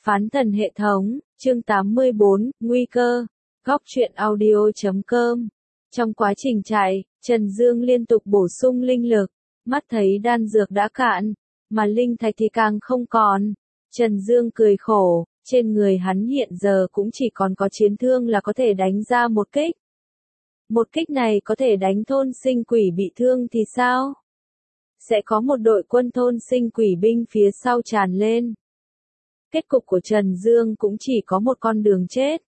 Phán thần hệ thống, chương 84, nguy cơ, góc truyện audio.com. Trong quá trình chạy, Trần Dương liên tục bổ sung linh lực, mắt thấy đan dược đã cạn, mà linh thạch thì càng không còn. Trần Dương cười khổ, trên người hắn hiện giờ cũng chỉ còn có chiến thương là có thể đánh ra một kích. Một kích này có thể đánh thôn sinh quỷ bị thương thì sao? Sẽ có một đội quân thôn sinh quỷ binh phía sau tràn lên. Kết cục của Trần Dương cũng chỉ có một con đường chết.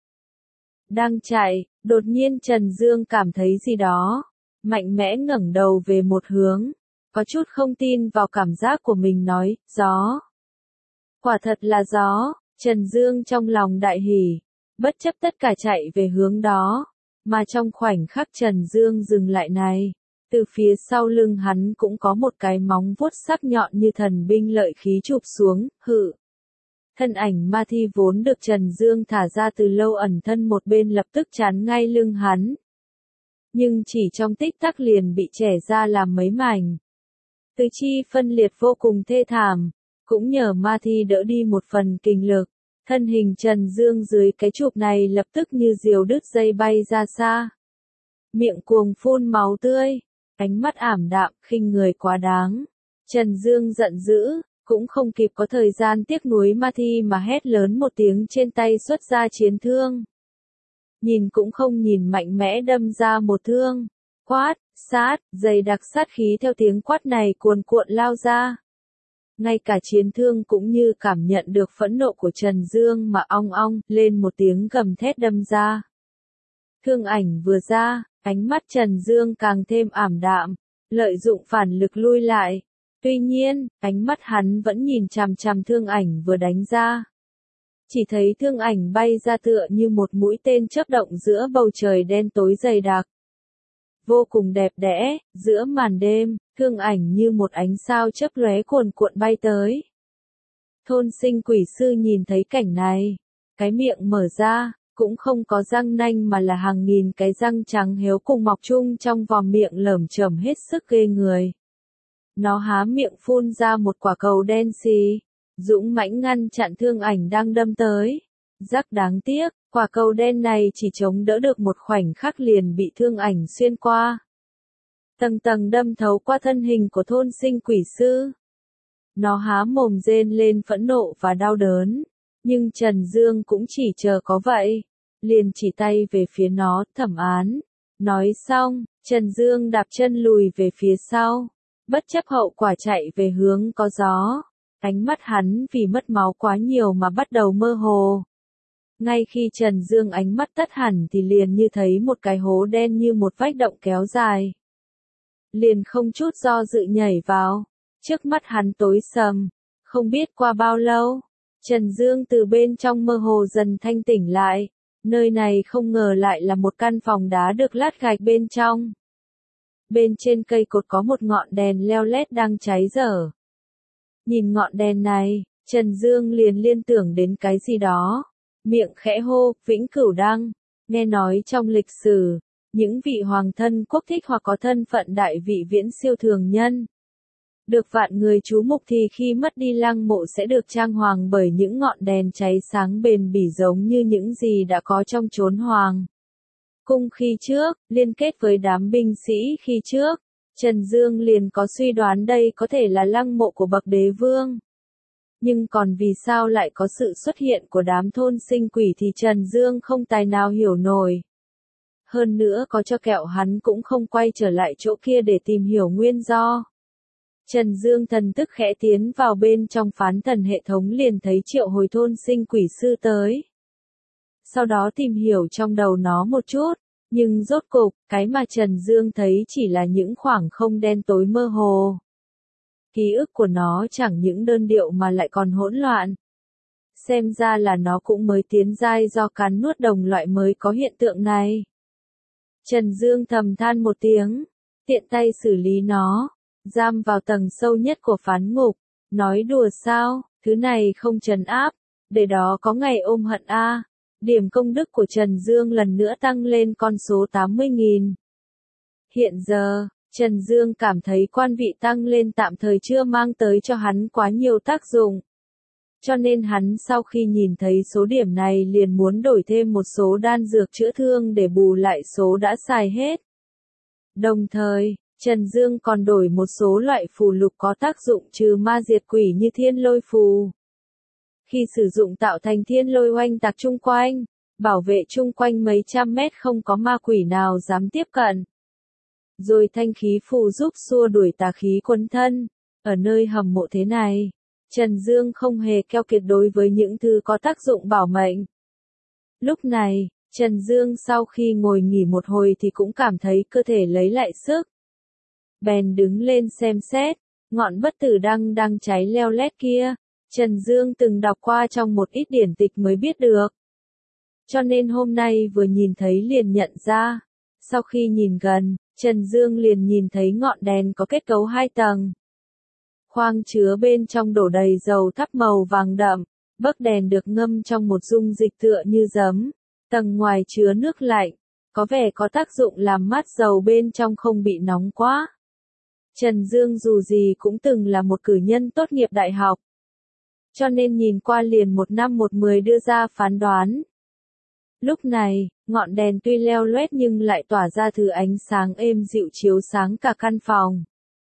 Đang chạy, đột nhiên Trần Dương cảm thấy gì đó, mạnh mẽ ngẩng đầu về một hướng, có chút không tin vào cảm giác của mình nói, gió. Quả thật là gió, Trần Dương trong lòng đại hỉ, bất chấp tất cả chạy về hướng đó, mà trong khoảnh khắc Trần Dương dừng lại này, từ phía sau lưng hắn cũng có một cái móng vuốt sắc nhọn như thần binh lợi khí chụp xuống, hự. Thân ảnh ma thi vốn được Trần Dương thả ra từ lâu ẩn thân một bên lập tức chắn ngay lưng hắn. Nhưng chỉ trong tích tắc liền bị chẻ ra làm mấy mảnh. Tứ chi phân liệt vô cùng thê thảm, cũng nhờ ma thi đỡ đi một phần kinh lực. Thân hình Trần Dương dưới cái chụp này lập tức như diều đứt dây bay ra xa. Miệng cuồng phun máu tươi, ánh mắt ảm đạm, khinh người quá đáng. Trần Dương giận dữ, cũng không kịp có thời gian tiếc nuối ma thi mà hét lớn một tiếng trên tay xuất ra chiến thương. Nhìn cũng không nhìn mạnh mẽ đâm ra một thương. Quát, sát, dày đặc sát khí theo tiếng quát này cuồn cuộn lao ra. Ngay cả chiến thương cũng như cảm nhận được phẫn nộ của Trần Dương mà ong ong lên một tiếng gầm thét đâm ra. Thương ảnh vừa ra, ánh mắt Trần Dương càng thêm ảm đạm, lợi dụng phản lực lui lại. Tuy nhiên, ánh mắt hắn vẫn nhìn chằm chằm thương ảnh vừa đánh ra. Chỉ thấy thương ảnh bay ra tựa như một mũi tên chớp động giữa bầu trời đen tối dày đặc. Vô cùng đẹp đẽ, giữa màn đêm, thương ảnh như một ánh sao chớp lóe cuồn cuộn bay tới. Thôn sinh quỷ sư nhìn thấy cảnh này, cái miệng mở ra, cũng không có răng nanh mà là hàng nghìn cái răng trắng héo cùng mọc chung trong vòm miệng lởm chởm hết sức ghê người. Nó há miệng phun ra một quả cầu đen xì, dũng mãnh ngăn chặn thương ảnh đang đâm tới. Rắc đáng tiếc, quả cầu đen này chỉ chống đỡ được một khoảnh khắc liền bị thương ảnh xuyên qua. Tầng tầng đâm thấu qua thân hình của thôn sinh quỷ sư. Nó há mồm rên lên phẫn nộ và đau đớn, nhưng Trần Dương cũng chỉ chờ có vậy, liền chỉ tay về phía nó, thẩm án. Nói xong, Trần Dương đạp chân lùi về phía sau. Bất chấp hậu quả chạy về hướng có gió, ánh mắt hắn vì mất máu quá nhiều mà bắt đầu mơ hồ. Ngay khi Trần Dương ánh mắt tắt hẳn thì liền như thấy một cái hố đen như một vách động kéo dài. Liền không chút do dự nhảy vào, trước mắt hắn tối sầm, không biết qua bao lâu, Trần Dương từ bên trong mơ hồ dần thanh tỉnh lại, nơi này không ngờ lại là một căn phòng đá được lát gạch bên trong. Bên trên cây cột có một ngọn đèn leo lét đang cháy dở. Nhìn ngọn đèn này, Trần Dương liền liên tưởng đến cái gì đó. Miệng khẽ hô, Vĩnh Cửu Đăng. Nghe nói trong lịch sử, những vị hoàng thân quốc thích hoặc có thân phận đại vị viễn siêu thường nhân. Được vạn người chú mục thì khi mất đi lăng mộ sẽ được trang hoàng bởi những ngọn đèn cháy sáng bền bỉ giống như những gì đã có trong chốn hoàng cung khi trước, liên kết với đám binh sĩ khi trước, Trần Dương liền có suy đoán đây có thể là lăng mộ của bậc đế vương. Nhưng còn vì sao lại có sự xuất hiện của đám thôn sinh quỷ thì Trần Dương không tài nào hiểu nổi. Hơn nữa có cho kẹo hắn cũng không quay trở lại chỗ kia để tìm hiểu nguyên do. Trần Dương thần tức khẽ tiến vào bên trong phán thần hệ thống liền thấy triệu hồi thôn sinh quỷ sư tới. Sau đó tìm hiểu trong đầu nó một chút, nhưng rốt cục, cái mà Trần Dương thấy chỉ là những khoảng không đen tối mơ hồ. Ký ức của nó chẳng những đơn điệu mà lại còn hỗn loạn. Xem ra là nó cũng mới tiến giai do cắn nuốt đồng loại mới có hiện tượng này. Trần Dương thầm than một tiếng, tiện tay xử lý nó, giam vào tầng sâu nhất của phán ngục, nói đùa sao, thứ này không trấn áp, để đó có ngày ôm hận a. Điểm công đức của Trần Dương lần nữa tăng lên con số 80.000. Hiện giờ, Trần Dương cảm thấy quan vị tăng lên tạm thời chưa mang tới cho hắn quá nhiều tác dụng. Cho nên hắn sau khi nhìn thấy số điểm này liền muốn đổi thêm một số đan dược chữa thương để bù lại số đã xài hết. Đồng thời, Trần Dương còn đổi một số loại phù lục có tác dụng trừ ma diệt quỷ như thiên lôi phù. Khi sử dụng tạo thành thiên lôi oanh tạc chung quanh, bảo vệ chung quanh mấy trăm mét không có ma quỷ nào dám tiếp cận. Rồi thanh khí phù giúp xua đuổi tà khí quấn thân. Ở nơi hầm mộ thế này, Trần Dương không hề keo kiệt đối với những thứ có tác dụng bảo mệnh. Lúc này, Trần Dương sau khi ngồi nghỉ một hồi thì cũng cảm thấy cơ thể lấy lại sức. Bèn đứng lên xem xét, ngọn bất tử đăng đang cháy leo lét kia, Trần Dương từng đọc qua trong một ít điển tịch mới biết được. Cho nên hôm nay vừa nhìn thấy liền nhận ra. Sau khi nhìn gần, Trần Dương liền nhìn thấy ngọn đèn có kết cấu 2 tầng. Khoang chứa bên trong đổ đầy dầu thắp màu vàng đậm, bấc đèn được ngâm trong một dung dịch tựa như giấm, tầng ngoài chứa nước lạnh, có vẻ có tác dụng làm mát dầu bên trong không bị nóng quá. Trần Dương dù gì cũng từng là một cử nhân tốt nghiệp đại học, cho nên nhìn qua liền 1 năm 1 10 đưa ra phán đoán. Lúc này, ngọn đèn tuy leo loét nhưng lại tỏa ra thứ ánh sáng êm dịu chiếu sáng cả căn phòng,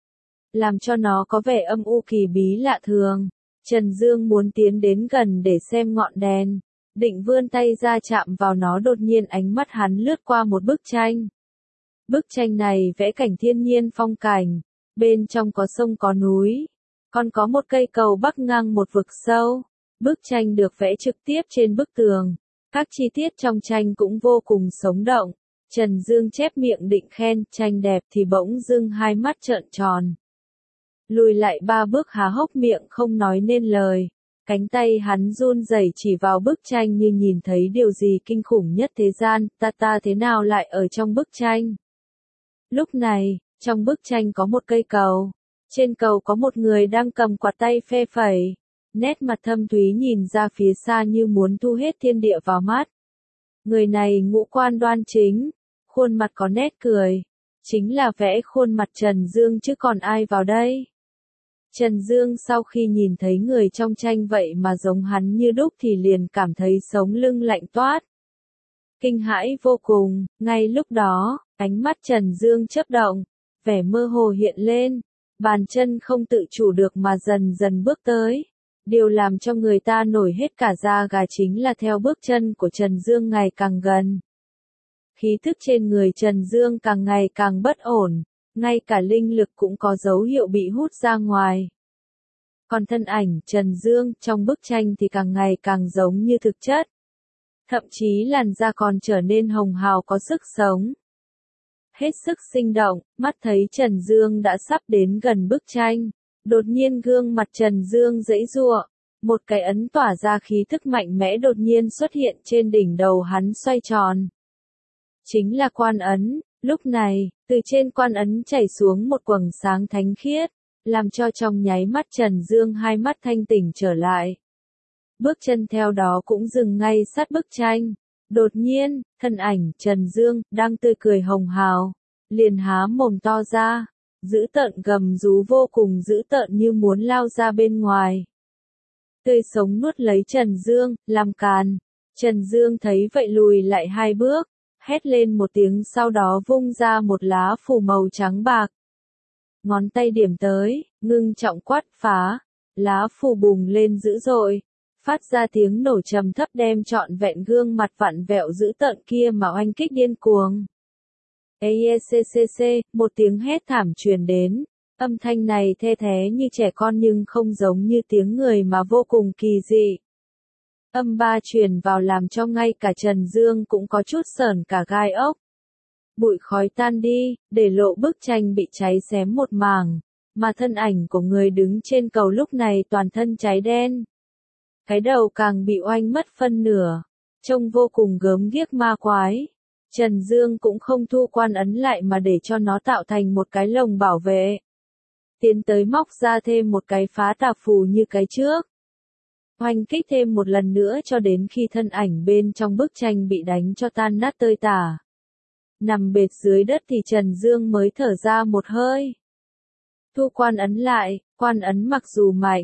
làm cho nó có vẻ âm u kỳ bí lạ thường. Trần Dương muốn tiến đến gần để xem ngọn đèn, định vươn tay ra chạm vào nó, đột nhiên ánh mắt hắn lướt qua một bức tranh. Bức tranh này vẽ cảnh thiên nhiên phong cảnh, bên trong có sông có núi, còn có một cây cầu bắc ngang một vực sâu. Bức tranh được vẽ trực tiếp trên bức tường, các chi tiết trong tranh cũng vô cùng sống động. Trần Dương chép miệng định khen tranh đẹp thì bỗng dưng hai mắt trợn tròn. Lùi lại 3 bước há hốc miệng không nói nên lời. Cánh tay hắn run rẩy chỉ vào bức tranh như nhìn thấy điều gì kinh khủng nhất thế gian. Ta thế nào lại ở trong bức tranh? Lúc này, trong bức tranh có một cây cầu. Trên cầu có một người đang cầm quạt tay phe phẩy. Nét mặt thâm thúy nhìn ra phía xa như muốn thu hết thiên địa vào mắt. Người này ngũ quan đoan chính, khuôn mặt có nét cười. Chính là vẽ khuôn mặt Trần Dương chứ còn ai vào đây. Trần Dương sau khi nhìn thấy người trong tranh vậy mà giống hắn như đúc thì liền cảm thấy sống lưng lạnh toát. Kinh hãi vô cùng, ngay lúc đó, ánh mắt Trần Dương chớp động, vẻ mơ hồ hiện lên, bàn chân không tự chủ được mà dần dần bước tới. Điều làm cho người ta nổi hết cả da gà chính là theo bước chân của Trần Dương ngày càng gần. Khí thức trên người Trần Dương càng ngày càng bất ổn, ngay cả linh lực cũng có dấu hiệu bị hút ra ngoài. Còn thân ảnh Trần Dương trong bức tranh thì càng ngày càng giống như thực chất. Thậm chí làn da còn trở nên hồng hào có sức sống. Hết sức sinh động, mắt thấy Trần Dương đã sắp đến gần bức tranh. Đột nhiên gương mặt Trần Dương giãy giụa, một cái ấn tỏa ra khí thức mạnh mẽ đột nhiên xuất hiện trên đỉnh đầu hắn xoay tròn. Chính là quan ấn, lúc này, từ trên quan ấn chảy xuống một quầng sáng thánh khiết, làm cho trong nháy mắt Trần Dương hai mắt thanh tỉnh trở lại. Bước chân theo đó cũng dừng ngay sát bức tranh. Đột nhiên, thân ảnh Trần Dương đang tươi cười hồng hào, liền há mồm to ra. Dữ tợn gầm rú vô cùng dữ tợn như muốn lao ra bên ngoài. Tươi sống nuốt lấy Trần Dương, làm càn. Trần Dương thấy vậy lùi lại 2 bước, hét lên một tiếng sau đó vung ra một lá phù màu trắng bạc. Ngón tay điểm tới, ngưng trọng quát phá, lá phù bùng lên dữ dội, phát ra tiếng nổ trầm thấp đem trọn vẹn gương mặt vặn vẹo dữ tợn kia mà oanh kích điên cuồng. Eccccc, một tiếng hét thảm truyền đến, âm thanh này the thé như trẻ con nhưng không giống như tiếng người mà vô cùng kỳ dị. Âm ba truyền vào làm cho ngay cả Trần Dương cũng có chút sởn cả gai ốc. Bụi khói tan đi, để lộ bức tranh bị cháy xém một mảng, mà thân ảnh của người đứng trên cầu lúc này toàn thân cháy đen. Cái đầu càng bị oanh mất phân nửa, trông vô cùng gớm ghiếc ma quái. Trần Dương cũng không thu quan ấn lại mà để cho nó tạo thành một cái lồng bảo vệ. Tiến tới móc ra thêm một cái phá tà phù như cái trước. Oanh kích thêm một lần nữa cho đến khi thân ảnh bên trong bức tranh bị đánh cho tan nát tơi tả. Nằm bệt dưới đất thì Trần Dương mới thở ra một hơi. Thu quan ấn lại, quan ấn mặc dù mạnh,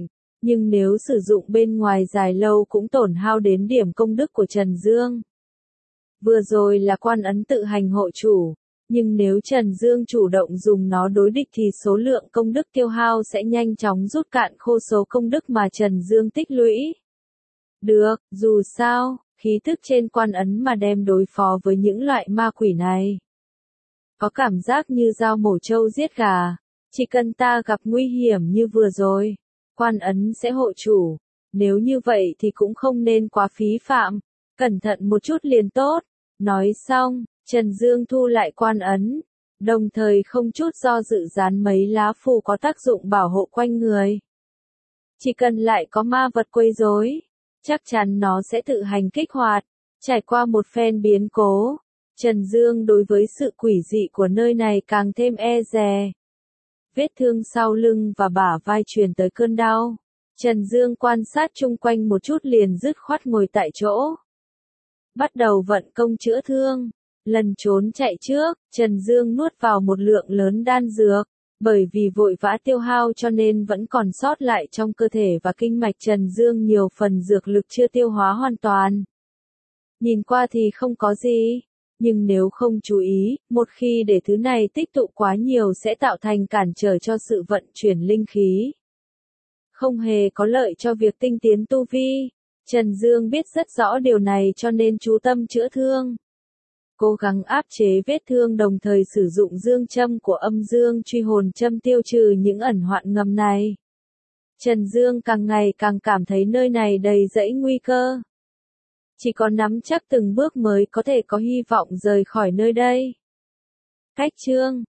Nhưng nếu sử dụng bên ngoài dài lâu cũng tổn hao đến điểm công đức của Trần Dương. Vừa rồi là quan ấn tự hành hộ chủ, nhưng nếu Trần Dương chủ động dùng nó đối địch thì số lượng công đức tiêu hao sẽ nhanh chóng rút cạn khô số công đức mà Trần Dương tích lũy. Được, dù sao, khí tức trên quan ấn mà đem đối phó với những loại ma quỷ này. Có cảm giác như dao mổ trâu giết gà, chỉ cần ta gặp nguy hiểm như vừa rồi, quan ấn sẽ hộ chủ. Nếu như vậy thì cũng không nên quá phí phạm, cẩn thận một chút liền tốt. Nói xong, Trần Dương thu lại quan ấn, đồng thời không chút do dự dán mấy lá phù có tác dụng bảo hộ quanh người. Chỉ cần lại có ma vật quấy rối, chắc chắn nó sẽ tự hành kích hoạt. Trải qua một phen biến cố, Trần Dương đối với sự quỷ dị của nơi này càng thêm e dè. Vết thương sau lưng và bả vai truyền tới cơn đau. Trần Dương quan sát chung quanh một chút liền dứt khoát ngồi tại chỗ. Bắt đầu vận công chữa thương. Lần trốn chạy trước, Trần Dương nuốt vào một lượng lớn đan dược. Bởi vì vội vã tiêu hao cho nên vẫn còn sót lại trong cơ thể và kinh mạch Trần Dương nhiều phần dược lực chưa tiêu hóa hoàn toàn. Nhìn qua thì không có gì, nhưng nếu không chú ý, một khi để thứ này tích tụ quá nhiều sẽ tạo thành cản trở cho sự vận chuyển linh khí. Không hề có lợi cho việc tinh tiến tu vi. Trần Dương biết rất rõ điều này cho nên chú tâm chữa thương. Cố gắng áp chế vết thương đồng thời sử dụng dương châm của âm dương truy hồn châm tiêu trừ những ẩn hoạn ngầm này. Trần Dương càng ngày càng cảm thấy nơi này đầy rẫy nguy cơ. Chỉ có nắm chắc từng bước mới có thể có hy vọng rời khỏi nơi đây. Cách chương